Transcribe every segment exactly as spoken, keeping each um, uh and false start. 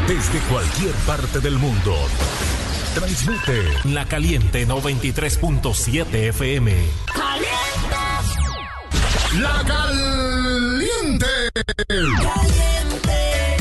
desde cualquier parte del mundo. Transmite La Caliente noventa y tres punto siete F M. ¡Caliente! ¡La Caliente! ¡Caliente!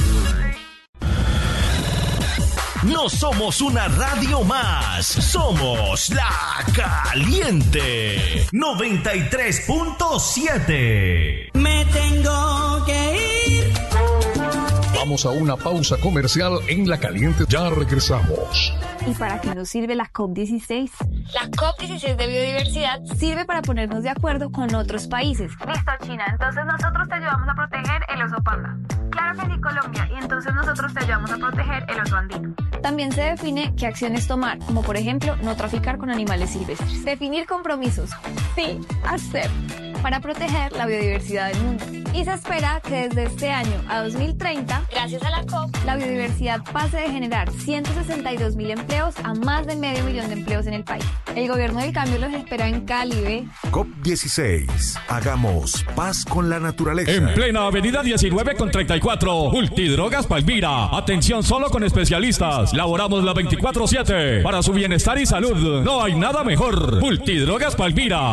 No somos una radio más, somos La Caliente noventa y tres punto siete. Me tengo que ir. Vamos a una pausa comercial en La Caliente. Ya regresamos. ¿Y para qué nos sirve la COP dieciséis? La COP dieciséis de biodiversidad sirve para ponernos de acuerdo con otros países. Listo, China, entonces nosotros te ayudamos a proteger el oso panda. Claro que sí, Colombia, y entonces nosotros te ayudamos a proteger el oso andino. También se define qué acciones tomar, como por ejemplo, no traficar con animales silvestres. Definir compromisos. Sí, hacer. Para proteger la biodiversidad del mundo. Y se espera que desde este año a dos mil treinta, gracias a la COP, la biodiversidad pase de generar ciento sesenta y dos mil empleos a más de medio millón de empleos en el país. El gobierno del cambio los espera en Cali, ¿ve? COP dieciséis. Hagamos paz con la naturaleza. En plena avenida diecinueve con treinta y cuatro. Multidrogas Palmira. Atención solo con especialistas. Laboramos la veinticuatro siete. Para su bienestar y salud. No hay nada mejor. Multidrogas Palmira.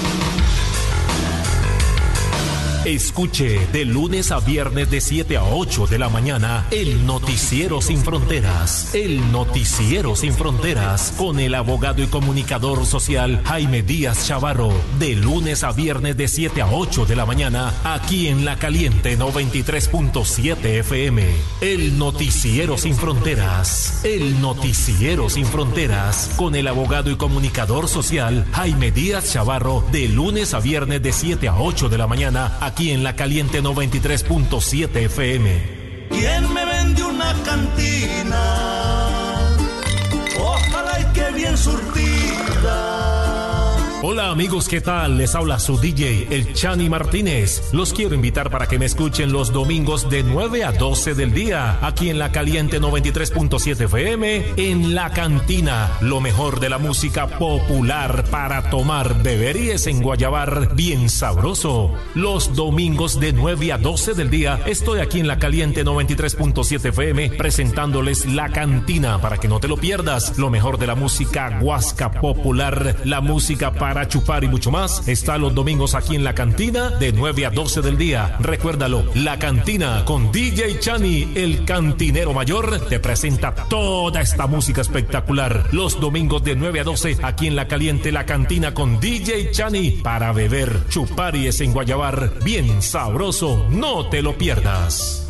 Escuche de lunes a viernes de siete a ocho de la mañana el Noticiero Sin Fronteras. El Noticiero Sin Fronteras con el abogado y comunicador social Jaime Díaz Chavarro. De lunes a viernes de siete a ocho de la mañana aquí en La Caliente noventa y tres punto siete F M. El Noticiero Sin Fronteras. El Noticiero Sin Fronteras con el abogado y comunicador social Jaime Díaz Chavarro. De lunes a viernes de siete a ocho de la mañana aquí en La Caliente noventa y tres punto siete F M. ¿Quién me vende una cantina? Ojalá y que bien surtida. Hola amigos, ¿qué tal? Les habla su D J, el Chani Martínez. Los quiero invitar para que me escuchen los domingos de nueve a doce del día, aquí en La Caliente noventa y tres punto siete F M, en La Cantina, lo mejor de la música popular para tomar, beber y desenguayabar bien sabroso. Los domingos de nueve a doce del día, estoy aquí en La Caliente noventa y tres punto siete F M, presentándoles La Cantina, para que no te lo pierdas. Lo mejor de la música guasca popular, la música para para chupar y mucho más, está los domingos aquí en La Cantina de nueve a doce del día. Recuérdalo, La Cantina con D J Chani, el cantinero mayor, te presenta toda esta música espectacular. Los domingos de nueve a doce aquí en La Caliente, La Cantina con D J Chani, para beber, chupar y desenguayabar bien sabroso. No te lo pierdas.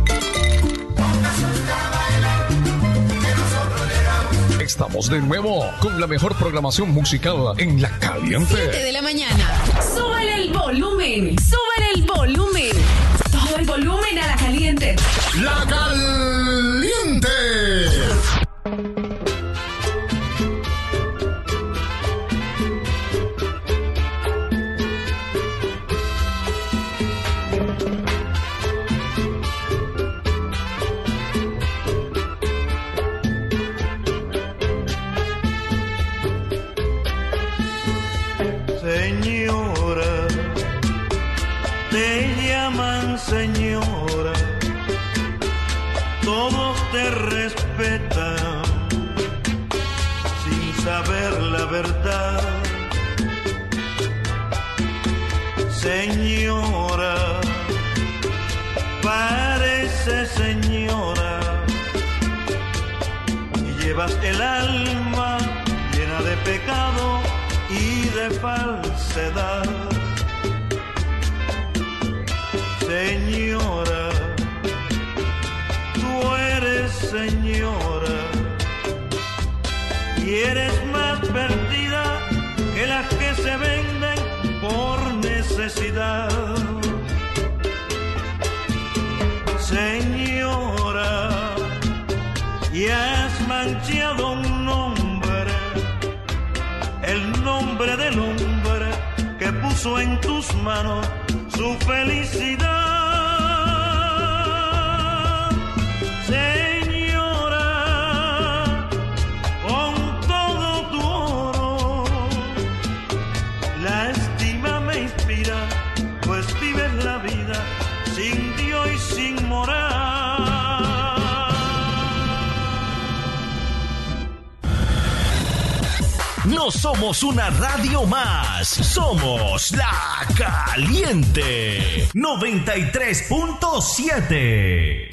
Estamos de nuevo con la mejor programación musical en La Caliente. siete de la mañana. Súbele el volumen. Súbele el volumen. Todo el volumen a La Caliente. La Caliente. Señora, te llaman señora, todos te respetan sin saber la verdad. Señora, parece señora, y llevas el alma llena de pecado y de falsedad. Señora, tú eres señora y eres más perdida que las que se venden por necesidad. Señora, y has manchado un nombre, el nombre del hombre que puso en tus manos su felicidad. Señora, con todo tu oro, la estima me inspira, pues vives la vida sin Dios y sin moral. no somos una radio más, somos La Caliente noventa y tres punto siete.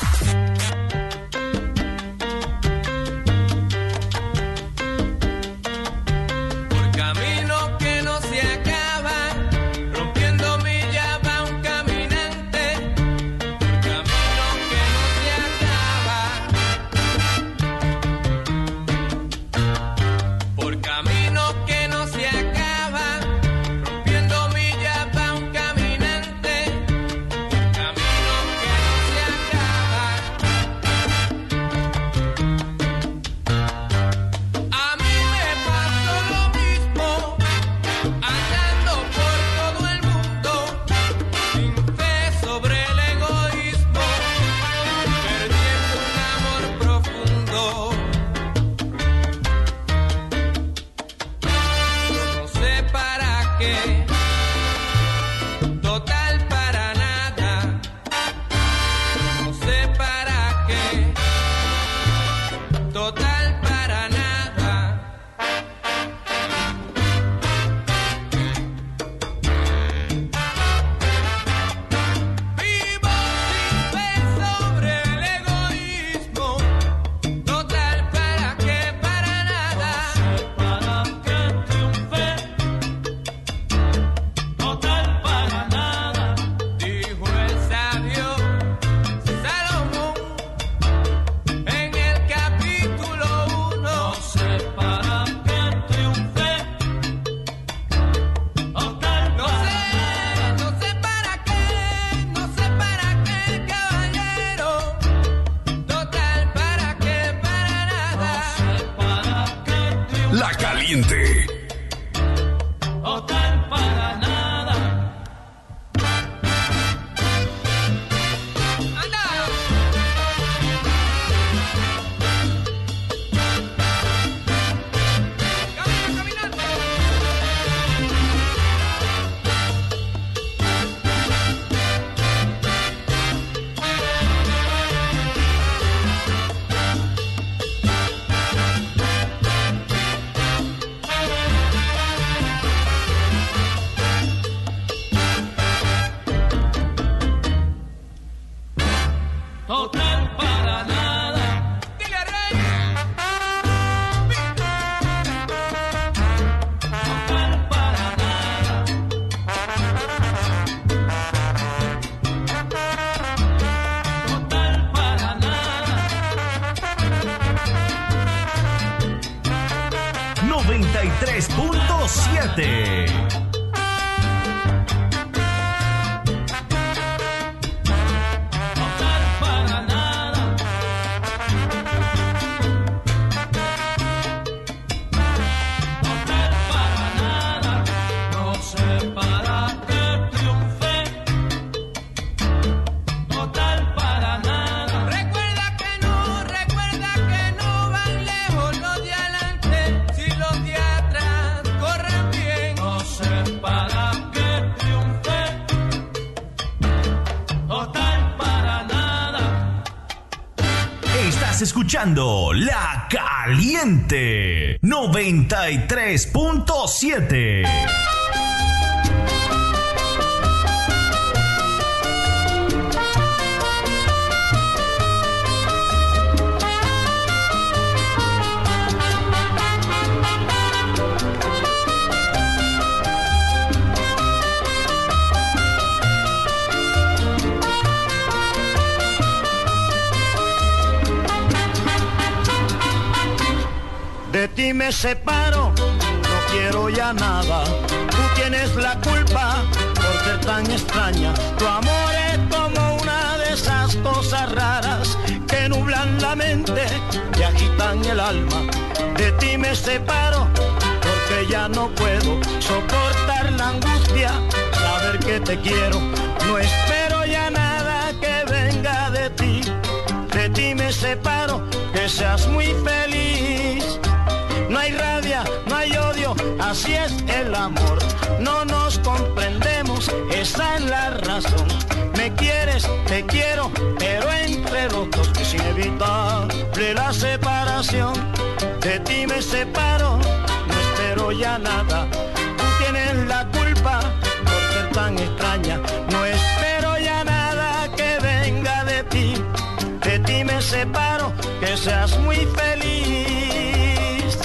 noventa y tres punto siete. Escuchando La Caliente noventa y tres punto siete. De ti me separo, no quiero ya nada. Tú tienes la culpa por ser tan extraña. Tu amor es como una de esas cosas raras que nublan la mente y agitan el alma. De ti me separo porque ya no puedo soportar la angustia, saber que te quiero. No espero ya nada que venga de ti. De ti me separo, que seas muy feliz. No hay rabia, no hay odio, así es el amor. No nos comprendemos, esa es la razón. Me quieres, te quiero, pero entre los dos es inevitable la separación. De ti me separo, no espero ya nada. Tú tienes la culpa por ser tan extraña. No espero ya nada que venga de ti. De ti me separo, que seas muy feliz.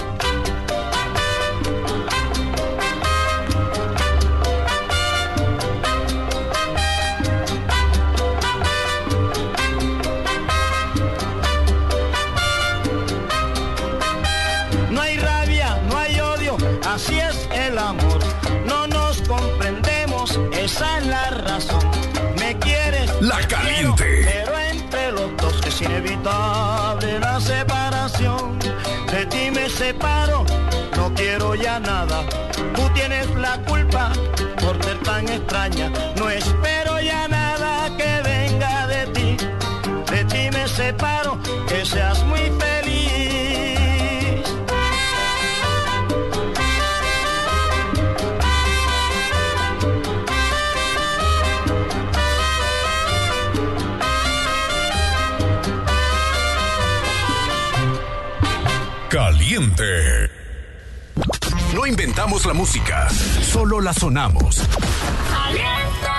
No hay rabia, no hay odio, así es el amor. No nos comprendemos, esa es la razón. Me quieres, La Caliente. quiero, pero entre los dos es inevitable la separación. De ti me separo, no quiero ya nada. Tú tienes la culpa por ser tan extraña. No espero ya nada que venga de ti. De ti me separo, que seas muy feliz. Caliente. No inventamos la música, solo la sonamos. ¡Caliente!